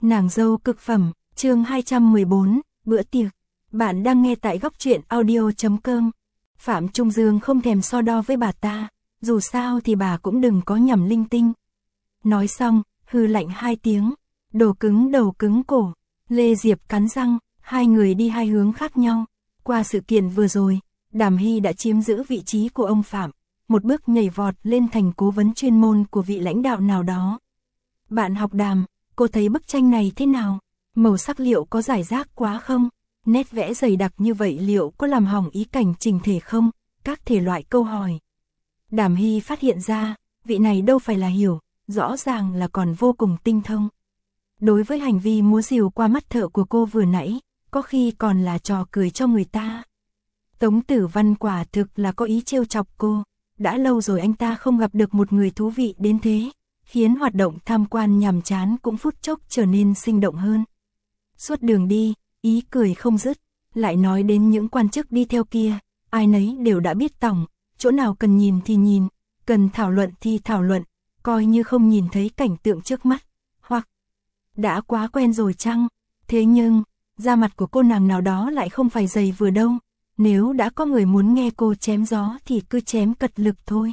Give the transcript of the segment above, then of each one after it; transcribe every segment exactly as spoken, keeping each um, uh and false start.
Nàng dâu cực phẩm, chương hai trăm mười bốn, bữa tiệc. Bạn đang nghe tại góc truyện audio.com. Phạm Trung Dương không thèm so đo với bà ta, dù sao thì bà cũng đừng có nhầm linh tinh. Nói xong, hư lạnh hai tiếng, đồ cứng đầu cứng cổ. Lê Diệp cắn răng, hai người đi hai hướng khác nhau. Qua sự kiện vừa rồi, Đàm Hy đã chiếm giữ vị trí của ông Phạm, một bước nhảy vọt lên thành cố vấn chuyên môn của vị lãnh đạo nào đó. Bạn học Đàm, cô thấy bức tranh này thế nào? Màu sắc liệu có rải rác quá không? Nét vẽ dày đặc như vậy liệu có làm hỏng ý cảnh trình thể không? Các thể loại câu hỏi. Đàm Hy phát hiện ra, vị này đâu phải là hiểu, rõ ràng là còn vô cùng tinh thông. Đối với hành vi múa rìu qua mắt thợ của cô vừa nãy, có khi còn là trò cười cho người ta. Tống Tử Văn quả thực là có ý trêu chọc cô, đã lâu rồi anh ta không gặp được một người thú vị đến thế, khiến hoạt động tham quan nhàm chán cũng phút chốc trở nên sinh động hơn. Suốt đường đi, ý cười không dứt, lại nói đến những quan chức đi theo kia, ai nấy đều đã biết tỏng, chỗ nào cần nhìn thì nhìn, cần thảo luận thì thảo luận, coi như không nhìn thấy cảnh tượng trước mắt, hoặc đã quá quen rồi chăng? Thế nhưng, da mặt của cô nàng nào đó lại không phải dày vừa đâu, nếu đã có người muốn nghe cô chém gió thì cứ chém cật lực thôi.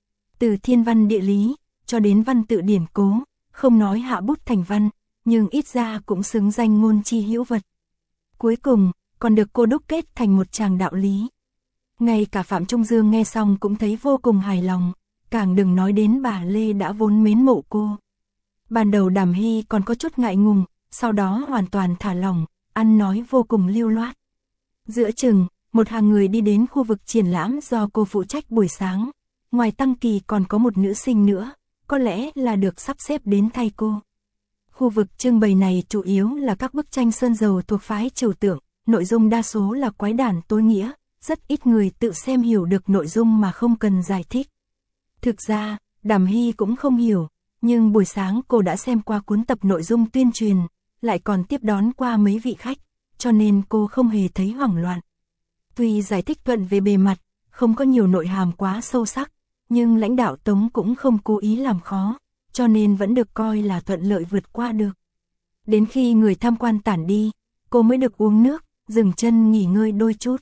Từ thiên văn địa lý, cho đến văn tự điển cố, không nói hạ bút thành văn, nhưng ít ra cũng xứng danh ngôn chi hữu vật. Cuối cùng, còn được cô đúc kết thành một tràng đạo lý. Ngay cả Phạm Trung Dương nghe xong cũng thấy vô cùng hài lòng, càng đừng nói đến bà Lê đã vốn mến mộ cô. Ban đầu Đàm Hy còn có chút ngại ngùng, sau đó hoàn toàn thả lỏng, ăn nói vô cùng lưu loát. Giữa chừng, một hàng người đi đến khu vực triển lãm do cô phụ trách buổi sáng. Ngoài Tăng Kỳ còn có một nữ sinh nữa, có lẽ là được sắp xếp đến thay cô. Khu vực trưng bày này chủ yếu là các bức tranh sơn dầu thuộc phái trừu tượng, nội dung đa số là quái đản tối nghĩa, rất ít người tự xem hiểu được nội dung mà không cần giải thích. Thực ra, Đàm Hy cũng không hiểu, nhưng buổi sáng cô đã xem qua cuốn tập nội dung tuyên truyền, lại còn tiếp đón qua mấy vị khách, cho nên cô không hề thấy hoảng loạn. Tuy giải thích thuận về bề mặt, không có nhiều nội hàm quá sâu sắc, nhưng lãnh đạo Tống cũng không cố ý làm khó, cho nên vẫn được coi là thuận lợi vượt qua được. Đến khi người tham quan tản đi, cô mới được uống nước, dừng chân nghỉ ngơi đôi chút.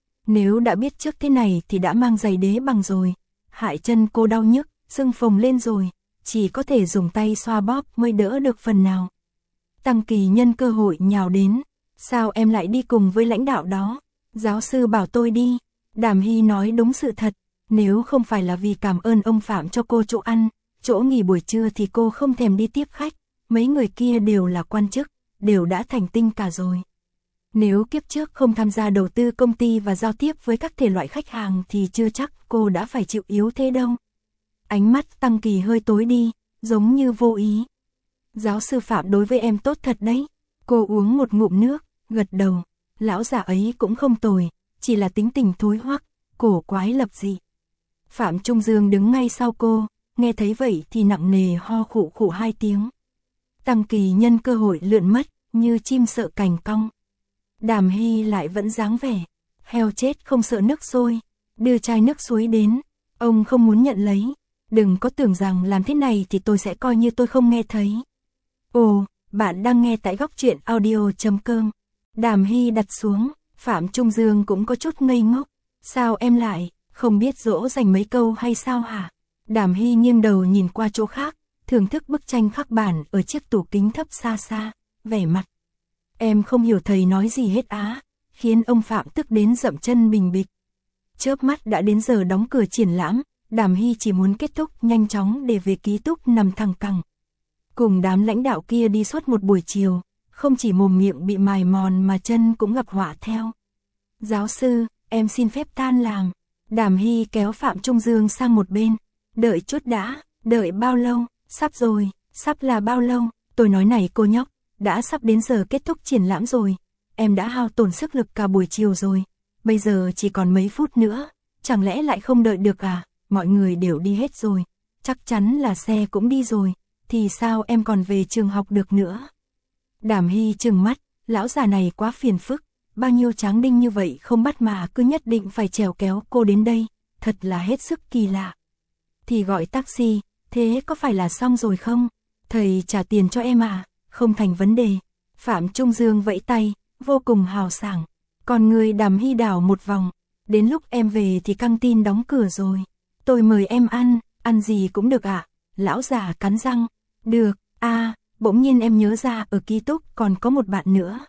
Nếu đã biết trước thế này thì đã mang giày đế bằng rồi, hại chân cô đau nhức, sưng phồng lên rồi, chỉ có thể dùng tay xoa bóp mới đỡ được phần nào. Tăng Kỳ nhân cơ hội nhào đến, sao em lại đi cùng với lãnh đạo đó? Giáo sư bảo tôi đi. Đàm Hy nói đúng sự thật, nếu không phải là vì cảm ơn ông Phạm cho cô chỗ ăn, chỗ nghỉ buổi trưa thì cô không thèm đi tiếp khách, mấy người kia đều là quan chức, đều đã thành tinh cả rồi. Nếu kiếp trước không tham gia đầu tư công ty và giao tiếp với các thể loại khách hàng thì chưa chắc cô đã phải chịu yếu thế đâu. Ánh mắt Tăng Kỳ hơi tối đi, giống như vô ý. Giáo sư Phạm đối với em tốt thật đấy. Cô uống một ngụm nước, gật đầu. Lão già ấy cũng không tồi, chỉ là tính tình thối hoắc, cổ quái lập dị. Phạm Trung Dương đứng ngay sau cô, nghe thấy vậy thì nặng nề ho khụ khụ hai tiếng. Tăng Kỳ nhân cơ hội lượn mất, như chim sợ cành cong. Đàm Hy lại vẫn dáng vẻ, heo chết không sợ nước sôi, đưa chai nước suối đến, ông không muốn nhận lấy. Đừng có tưởng rằng làm thế này thì tôi sẽ coi như tôi không nghe thấy. Ồ, bạn đang nghe tại góc truyện audio.com. Đàm Hy đặt xuống, Phạm Trung Dương cũng có chút ngây ngốc. Sao em lại, không biết dỗ dành mấy câu hay sao hả? Đàm Hy nghiêng đầu nhìn qua chỗ khác, thưởng thức bức tranh khắc bản ở chiếc tủ kính thấp xa xa, vẻ mặt. Em không hiểu thầy nói gì hết á, khiến ông Phạm tức đến dậm chân bình bịch. Chớp mắt đã đến giờ đóng cửa triển lãm, Đàm Hy chỉ muốn kết thúc nhanh chóng để về ký túc nằm thẳng cẳng. Cùng đám lãnh đạo kia đi suốt một buổi chiều, không chỉ mồm miệng bị mài mòn mà chân cũng gặp họa theo. Giáo sư, em xin phép tan làm. Đàm Hy kéo Phạm Trung Dương sang một bên. Đợi chút đã, đợi bao lâu? Sắp rồi, sắp là bao lâu? Tôi nói này cô nhóc, đã sắp đến giờ kết thúc triển lãm rồi. Em đã hao tổn sức lực cả buổi chiều rồi. Bây giờ chỉ còn mấy phút nữa, chẳng lẽ lại không đợi được à? Mọi người đều đi hết rồi, chắc chắn là xe cũng đi rồi, thì sao em còn về trường học được nữa? Đàm Hy trừng mắt, lão già này quá phiền phức, bao nhiêu tráng đinh như vậy không bắt mà cứ nhất định phải trèo kéo cô đến đây, thật là hết sức kỳ lạ. Thì gọi taxi, thế có phải là xong rồi không? Thầy trả tiền cho em à? không thành vấn đề. Phạm Trung Dương vẫy tay, vô cùng hào sảng. Còn người Đàm Hy đảo một vòng, đến lúc em về thì căng tin đóng cửa rồi. Tôi mời em ăn, ăn gì cũng được ạ. À? Lão già cắn răng, được, a à, bỗng nhiên em nhớ ra ở ký túc còn có một bạn nữa.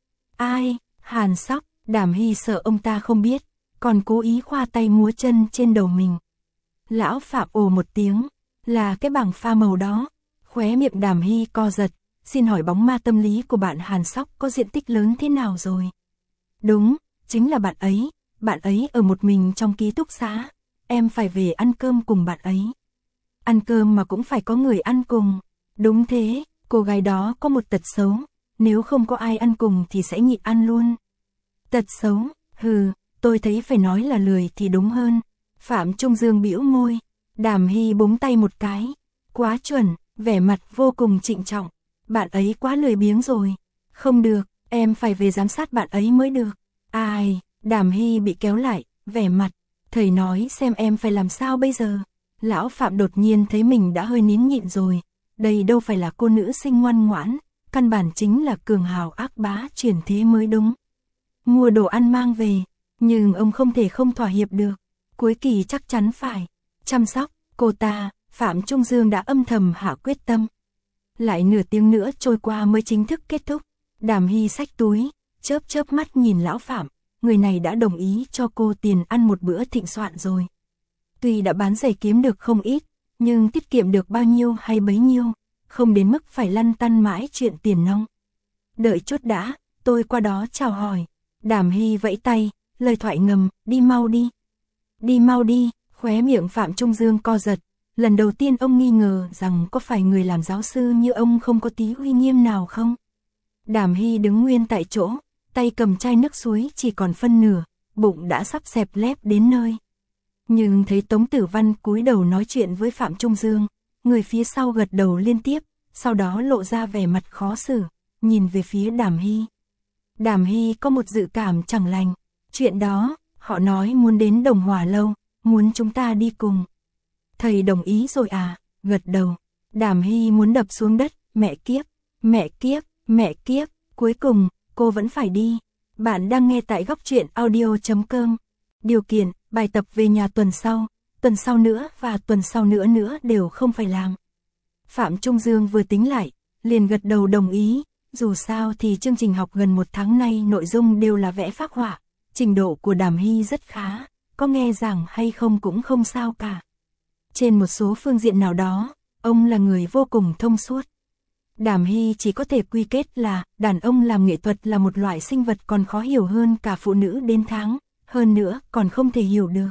Ai? Hàn Sóc. Đàm Hy sợ ông ta không biết, còn cố ý khoa tay múa chân trên đầu mình. Lão Phạm ồ một tiếng, là cái bảng pha màu đó. Khóe miệng Đàm Hy co giật, xin hỏi bóng ma tâm lý của bạn Hàn Sóc có diện tích lớn thế nào rồi? Đúng, chính là bạn ấy, bạn ấy ở một mình trong ký túc xá, em phải về ăn cơm cùng bạn ấy. Ăn cơm mà cũng phải có người ăn cùng. Đúng thế, cô gái đó có một tật xấu, nếu không có ai ăn cùng thì sẽ nhịn ăn luôn. Tật xấu, hừ, tôi thấy phải nói là lười thì đúng hơn. Phạm Trung Dương bĩu môi, Đàm Hy búng tay một cái, quá chuẩn, vẻ mặt vô cùng trịnh trọng. Bạn ấy quá lười biếng rồi. Không được, em phải về giám sát bạn ấy mới được. Ai, Đàm Hy bị kéo lại, vẻ mặt, thầy nói xem em phải làm sao bây giờ. Lão Phạm đột nhiên thấy mình đã hơi nín nhịn rồi, đây đâu phải là cô nữ sinh ngoan ngoãn, căn bản chính là cường hào ác bá chuyển thế mới đúng. Mua đồ ăn mang về, nhưng ông không thể không thỏa hiệp được, cuối kỳ chắc chắn phải chăm sóc cô ta. Phạm Trung Dương đã âm thầm hạ quyết tâm. Lại nửa tiếng nữa trôi qua mới chính thức kết thúc. Đàm Hy xách túi, chớp chớp mắt nhìn lão Phạm, người này đã đồng ý cho cô tiền ăn một bữa thịnh soạn rồi. Tuy đã bán giày kiếm được không ít, nhưng tiết kiệm được bao nhiêu hay bấy nhiêu, không đến mức phải lăn tăn mãi chuyện tiền nong. Đợi chút đã, tôi qua đó chào hỏi. Đàm Hy vẫy tay, lời thoại ngầm, đi mau đi. Đi mau đi, khóe miệng Phạm Trung Dương co giật. Lần đầu tiên ông nghi ngờ rằng có phải người làm giáo sư như ông không có tí uy nghiêm nào không? Đàm Hy đứng nguyên tại chỗ, tay cầm chai nước suối chỉ còn phân nửa, bụng đã sắp xẹp lép đến nơi. Nhưng thấy Tống Tử Văn cúi đầu nói chuyện với Phạm Trung Dương, người phía sau gật đầu liên tiếp, sau đó lộ ra vẻ mặt khó xử, nhìn về phía Đàm Hy. Đàm Hy có một dự cảm chẳng lành, chuyện đó, họ nói muốn đến Đồng Hòa Lâu, muốn chúng ta đi cùng. Thầy đồng ý rồi à? Gật đầu. Đàm Hy muốn đập xuống đất, mẹ kiếp, mẹ kiếp, mẹ kiếp, cuối cùng, cô vẫn phải đi. Bạn đang nghe tại góc truyện audio chấm com. Điều kiện, bài tập về nhà tuần sau, tuần sau nữa và tuần sau nữa nữa đều không phải làm. Phạm Trung Dương vừa tính lại, liền gật đầu đồng ý, dù sao thì chương trình học gần một tháng nay nội dung đều là vẽ phác họa, trình độ của Đàm Hy rất khá, có nghe giảng hay không cũng không sao cả. Trên một số phương diện nào đó, ông là người vô cùng thông suốt. Đàm Hy chỉ có thể quy kết là đàn ông làm nghệ thuật là một loại sinh vật còn khó hiểu hơn cả phụ nữ đến tháng, hơn nữa còn không thể hiểu được.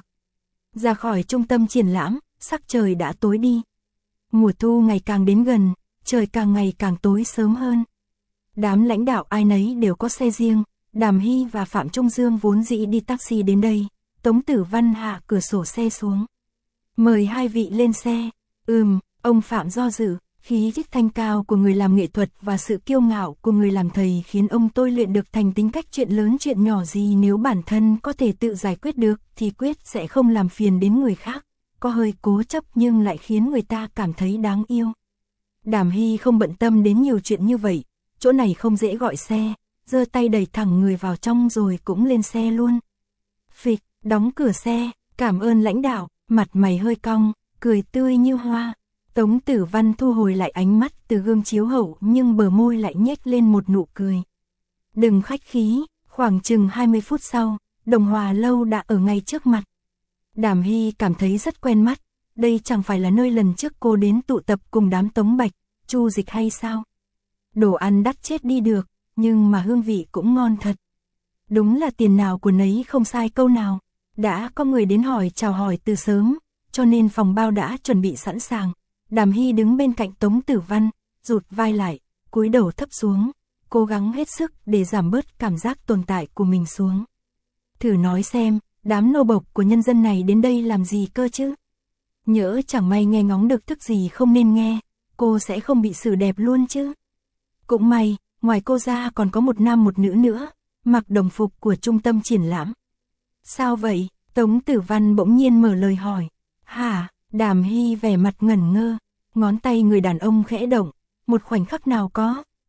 Ra khỏi trung tâm triển lãm, sắc trời đã tối đi. Mùa thu ngày càng đến gần, trời càng ngày càng tối sớm hơn. Đám lãnh đạo ai nấy đều có xe riêng, Đàm Hy và Phạm Trung Dương vốn dĩ đi taxi đến đây, Tống Tử Văn hạ cửa sổ xe xuống. Mời hai vị lên xe. Ừm, ông Phạm do dự, khí chất thanh cao của người làm nghệ thuật và sự kiêu ngạo của người làm thầy khiến ông tôi luyện được thành tính cách chuyện lớn chuyện nhỏ gì nếu bản thân có thể tự giải quyết được thì quyết sẽ không làm phiền đến người khác, có hơi cố chấp nhưng lại khiến người ta cảm thấy đáng yêu. Đàm Hy không bận tâm đến nhiều chuyện như vậy, chỗ này không dễ gọi xe, giơ tay đẩy thẳng người vào trong rồi cũng lên xe luôn. Phịch, đóng cửa xe, cảm ơn lãnh đạo, mặt mày hơi cong, cười tươi như hoa. Tống Tử Văn thu hồi lại ánh mắt từ gương chiếu hậu nhưng bờ môi lại nhếch lên một nụ cười. Đừng khách khí, khoảng chừng hai mươi phút sau, Đồng Hòa Lâu đã ở ngay trước mặt. Đàm Hy cảm thấy rất quen mắt, đây chẳng phải là nơi lần trước cô đến tụ tập cùng đám Tống Bạch, Chu Dịch hay sao? Đồ ăn đắt chết đi được, nhưng mà hương vị cũng ngon thật. Đúng là tiền nào của nấy không sai câu nào, đã có người đến hỏi chào hỏi từ sớm, cho nên phòng bao đã chuẩn bị sẵn sàng. Đàm Hy đứng bên cạnh Tống Tử Văn, rụt vai lại, cúi đầu thấp xuống, cố gắng hết sức để giảm bớt cảm giác tồn tại của mình xuống. Thử nói xem, đám nô bộc của nhân dân này đến đây làm gì cơ chứ? Nhỡ chẳng may nghe ngóng được thức gì không nên nghe, cô sẽ không bị xử đẹp luôn chứ? Cũng may, ngoài cô ra còn có một nam một nữ nữa, mặc đồng phục của trung tâm triển lãm. Sao vậy? Tống Tử Văn bỗng nhiên mở lời hỏi. Hả? Đàm Hy vẻ mặt ngẩn ngơ, ngón tay người đàn ông khẽ động, một khoảnh khắc nào có,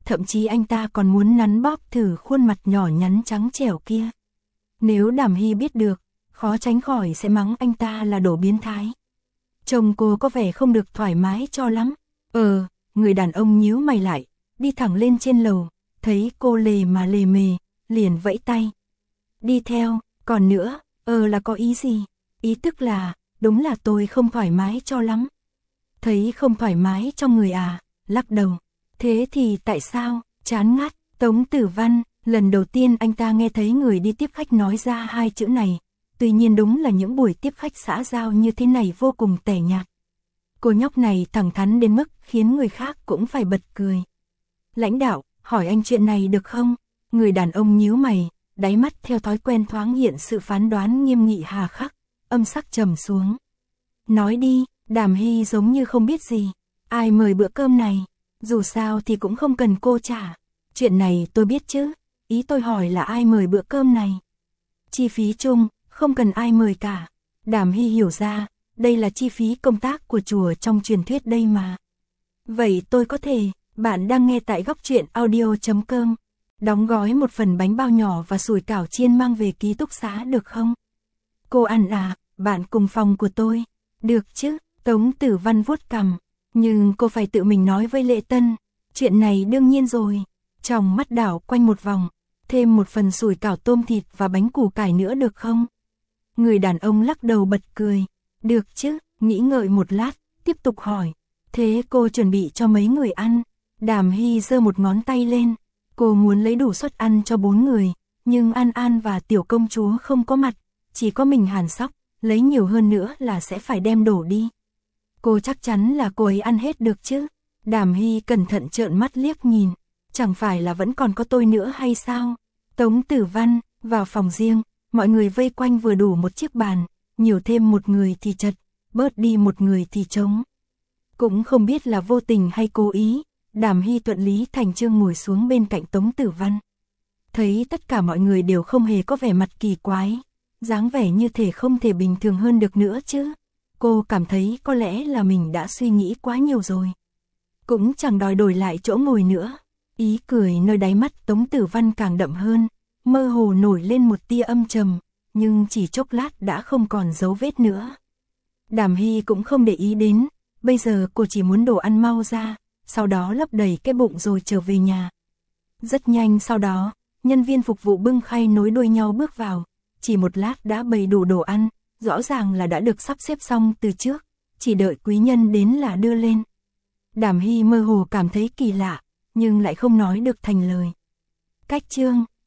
thậm chí anh ta còn muốn nắn bóp thử khuôn mặt nhỏ nhắn trắng trẻo kia. Nếu Đàm Hy biết được, khó tránh khỏi sẽ mắng anh ta là đồ biến thái. Chồng cô có vẻ không được thoải mái cho lắm. Ờ, người đàn ông nhíu mày lại, đi thẳng lên trên lầu, thấy cô lề mà lề mề, liền vẫy tay. Đi theo, còn nữa, ờ là có ý gì? Ý tức là, đúng là tôi không thoải mái cho lắm. Thấy không thoải mái trong người à, lắc đầu. Thế thì tại sao, chán ngắt, Tống Tử Văn, lần đầu tiên anh ta nghe thấy người đi tiếp khách nói ra hai chữ này. Tuy nhiên đúng là những buổi tiếp khách xã giao như thế này vô cùng tẻ nhạt. Cô nhóc này thẳng thắn đến mức khiến người khác cũng phải bật cười. Lãnh đạo, hỏi anh chuyện này được không? Người đàn ông nhíu mày, đáy mắt theo thói quen thoáng hiện sự phán đoán nghiêm nghị hà khắc, âm sắc trầm xuống. Nói đi, Đàm Hy giống như không biết gì. Ai mời bữa cơm này? Dù sao thì cũng không cần cô trả. Chuyện này tôi biết chứ. Ý tôi hỏi là ai mời bữa cơm này? Chi phí chung, không cần ai mời cả. Đàm Hy hiểu ra, đây là chi phí công tác của chùa trong truyền thuyết đây mà. Vậy tôi có thể, bạn đang nghe tại góc truyện audio chấm com. Đóng gói một phần bánh bao nhỏ và sủi cảo chiên mang về ký túc xá được không? Cô ăn à, bạn cùng phòng của tôi. Được chứ, Tống Tử Văn vuốt cằm. Nhưng cô phải tự mình nói với Lệ Tân. Chuyện này đương nhiên rồi. Trong mắt đảo quanh một vòng. Thêm một phần sủi cảo tôm thịt và bánh củ cải nữa được không? Người đàn ông lắc đầu bật cười. Được chứ, nghĩ ngợi một lát, tiếp tục hỏi. Thế cô chuẩn bị cho mấy người ăn? Đàm Hy giơ một ngón tay lên. Cô muốn lấy đủ suất ăn cho bốn người. Nhưng An An và tiểu công chúa không có mặt. Chỉ có mình Hàn Sóc, lấy nhiều hơn nữa là sẽ phải đem đổ đi. Cô chắc chắn là cô ấy ăn hết được chứ? Đàm Hy cẩn thận trợn mắt liếc nhìn. Chẳng phải là vẫn còn có tôi nữa hay sao? Tống Tử Văn, vào phòng riêng, mọi người vây quanh vừa đủ một chiếc bàn, nhiều thêm một người thì chật, bớt đi một người thì trống. Cũng không biết là vô tình hay cố ý, Đàm Hy thuận lý thành chương ngồi xuống bên cạnh Tống Tử Văn. Thấy tất cả mọi người đều không hề có vẻ mặt kỳ quái, dáng vẻ như thể không thể bình thường hơn được nữa chứ. Cô cảm thấy có lẽ là mình đã suy nghĩ quá nhiều rồi. Cũng chẳng đòi đổi lại chỗ ngồi nữa. Ý cười nơi đáy mắt Tống Tử Văn càng đậm hơn, mơ hồ nổi lên một tia âm trầm, nhưng chỉ chốc lát đã không còn dấu vết nữa. Đàm Hy cũng không để ý đến, bây giờ cô chỉ muốn đồ ăn mau ra, sau đó lấp đầy cái bụng rồi trở về nhà. Rất nhanh sau đó, nhân viên phục vụ bưng khay nối đuôi nhau bước vào, chỉ một lát đã bày đủ đồ ăn, rõ ràng là đã được sắp xếp xong từ trước, chỉ đợi quý nhân đến là đưa lên. Đàm Hy mơ hồ cảm thấy kỳ lạ, nhưng lại không nói được thành lời. Cách chương